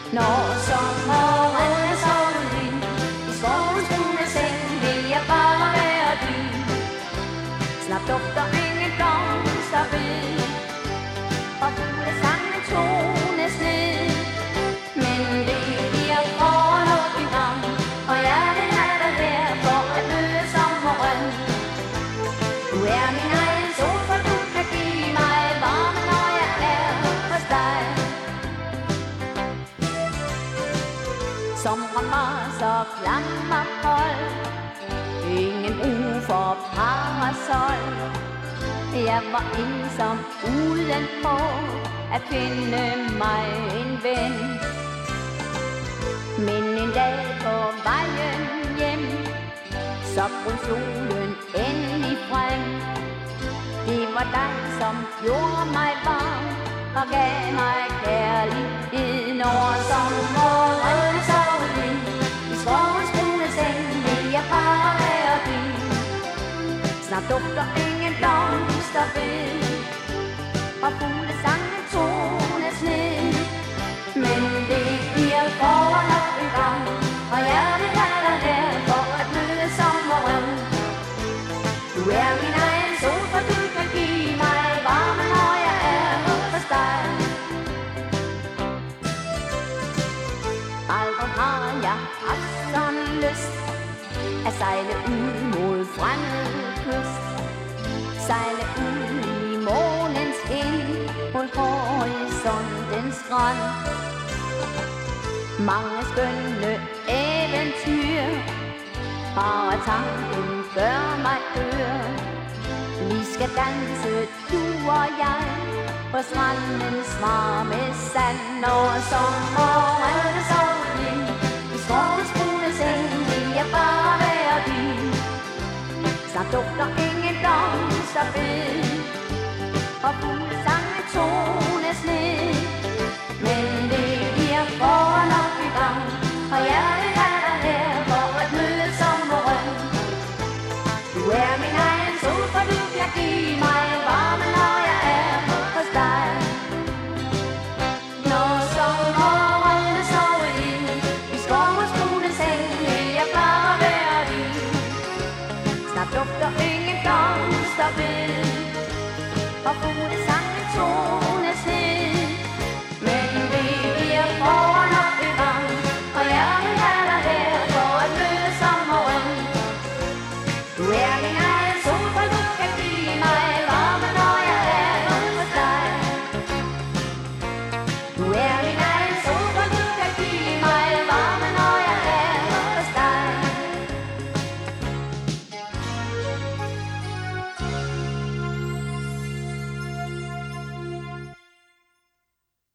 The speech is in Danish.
Når sommeren er sovet ind i skovens brune seng, vil jeg bare være din. Snart dufter ingen blomster ved, og fuglesangene tones ned. Men det bliver foran op i gang, og hjertet er der her for at møde sommeren. Du er min egen sol, for du kan give mig varme, når jeg er hos dig. Sommeren var så klammerkold, ingen brug for parasol. Jeg var ensom uden på at finde mig en ven. Men en dag på vejen hjem, så brød solen endelig frem. Det var dig, som gjorde mig varm og gav mig kærlighed. Når sommeren er sovet ind i skovens brune seng, vil jeg bare være din. Snart dufter ingen blomster ved, og fuglesangene tones ned. Men det bliver foran op i gang, og hjertet er der her for at møde sommeren. Du er min egen sol, for du kan give mig varme, når jeg er hos dig. Aldrig har jeg haft sådan lyst at sejle ud mod fremmed kyst. Sejle ud i månens skin mod horisontens strand. Mange skønne eventyr, bare tanken gør mig ør. Vi skal danse, du og jeg, på strandens varme sand. Når sommeren er sovet ind i skovens brune seng, vil jeg bare være din. Snart dufter ingen blomster ved, og fuglesangene tones ned. Men det bliver foran op i gang, og hjertet er der her for at møde sommeren. Du er min egen sol, for du kan give mig varme, når jeg er hos dig. Når sommeren er sovet ind i skovens brune seng, vil jeg bare være din. Snart dufter ingen blomster ved, og fuglesangene tones ned. Men det bliver foran op i gang, og hjertet er der her for at møde sommeren. Du er min egen sol, for du kan give mig varme, når jeg er hos dig. Du er min